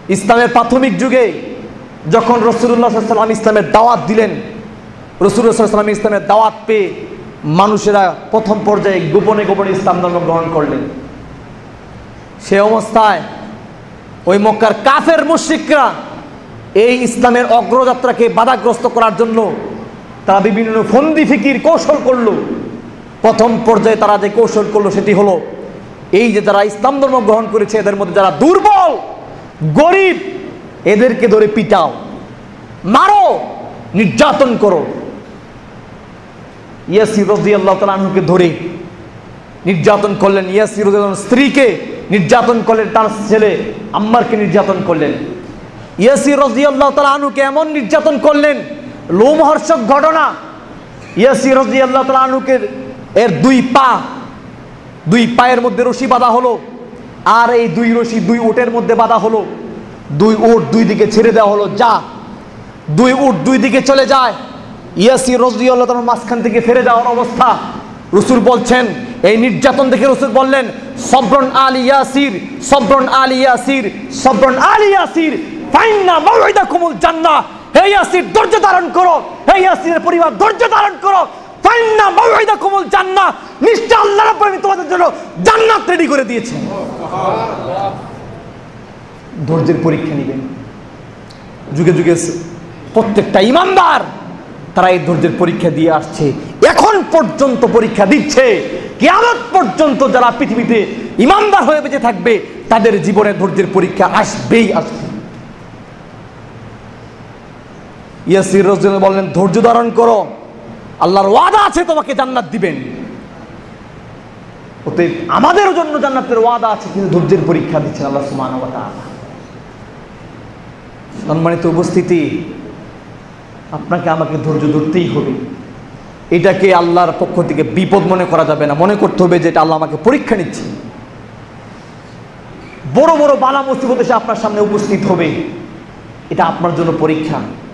ইসলামের প্রাথমিক যুগে যখন রাসূলুল্লাহ সাল্লাল্লাহু আলাইহি ওয়াসাল্লাম ইসলামের দাওয়াত দিলেন, রাসূলুল্লাহ সাল্লাল্লাহু আলাইহি ওয়াসাল্লাম ইসলামের দাওয়াত পেয়ে মানুষেরা প্রথম পর্যায়ে গোপনে গোপনে ইসলাম ধর্ম গ্রহণ করলেন। সে অবস্থায় ওই মক্কার কাফের মুশরিকরা এই ইসলামের অগ্রযাত্রাকে বাধাগ্রস্ত করার জন্য তারা বিভিন্ন ফন্দি ফিকির কৌশল করলো। প্রথম পর্যায়ে তারা যে কৌশল করলো সেটি হলো এই যে যারা ইসলাম ধর্ম গ্রহণ করেছে এদের মধ্যে যারা দুর্বল গরিব এদেরকে ধরে পিটাও, মারো, নির্যাতন করো। ইয়াসির রাদিয়াল্লাহু তাআলা আনহুকে ধরে নির্যাতন করলেন, ইয়াসির রাদিয়াল্লাহু স্ত্রীকে নির্যাতন করলেন, তার ছেলে আম্মারকে নির্যাতন করলেন। ইয়াসির রাদিয়াল্লাহু তাআলা আনহুকে এমন নির্যাতন করলেন, লোমহর্ষক ঘটনা। ইয়াসির রাদিয়াল্লাহু তাআলা আনহুকে এর দুই পায়ের মধ্যে রশি বাঁধা হলো, আর এই দুই রশি দুই উটের মধ্যে বাঁধা হলো। দুই উট দুই দিকে ছেড়ে দেওয়া হলো, যা। দুই উট দুই দিকে চলে যায়। ইয়াসির রাদিয়াল্লাহু তাআলা মাঝখান থেকে ফেরে যাওয়ার অবস্থা। রাসূল বলছেন, এই নির্যাতন দেখে রাসূল বললেন, সবরুন আলী ইয়াসির, সবরুন আলী ইয়াসির, সবরুন আলী ইয়াসির, ফাইন্না মাউইদাকুমুল জান্নাহ। হে ইয়াসির, ধৈর্য ধারণ করো। হে ইয়াসিরের পরিবার, ধৈর্য ধারণ করো। ফাইন্না মাউইদাকুমুল জান্নাহ, নিশ্চয় আল্লাহ রাব্বুল আলামিন তোমাদের জন্য জান্নাত রেডি করে দিয়েছেন। ধৈর্যের পরীক্ষা নেবেন। যুগে যুগে প্রত্যেকটা ইমানদার তারা এই ধৈর্যের পরীক্ষা দিয়ে আসছে, এখন পর্যন্ত পরীক্ষা দিচ্ছে। কিয়ামত পর্যন্ত যারা পৃথিবীতে ইমানদার হয়ে বেঁচে থাকবে তাদের জীবনে ধৈর্যের পরীক্ষা আসবেই আসবে। ইয়াসির রাদিয়াল্লাহু বললেন, ধৈর্য ধারণ করো, আল্লাহর ওয়াদা আছে তোমাকে জান্নাত দিবেন। অতএব আমাদের জন্য জান্নাতের ওয়াদা আছে, কিন্তু ধৈর্যের পরীক্ষা দিচ্ছেন আল্লাহ সুবহানাহু ওয়া তাআলা। সম্মানিত উপস্থিতি, আপনাকে আমাকে ধৈর্য ধরতেই হবে। এটাকে আল্লাহর পক্ষ থেকে বিপদ মনে করা যাবে না, মনে করতে হবে যে এটা আল্লাহ আমাকে পরীক্ষা নিচ্ছে। বড় বড় বালা মুসিবত এসে আপনার সামনে উপস্থিত হবে, এটা আপনার জন্য পরীক্ষা।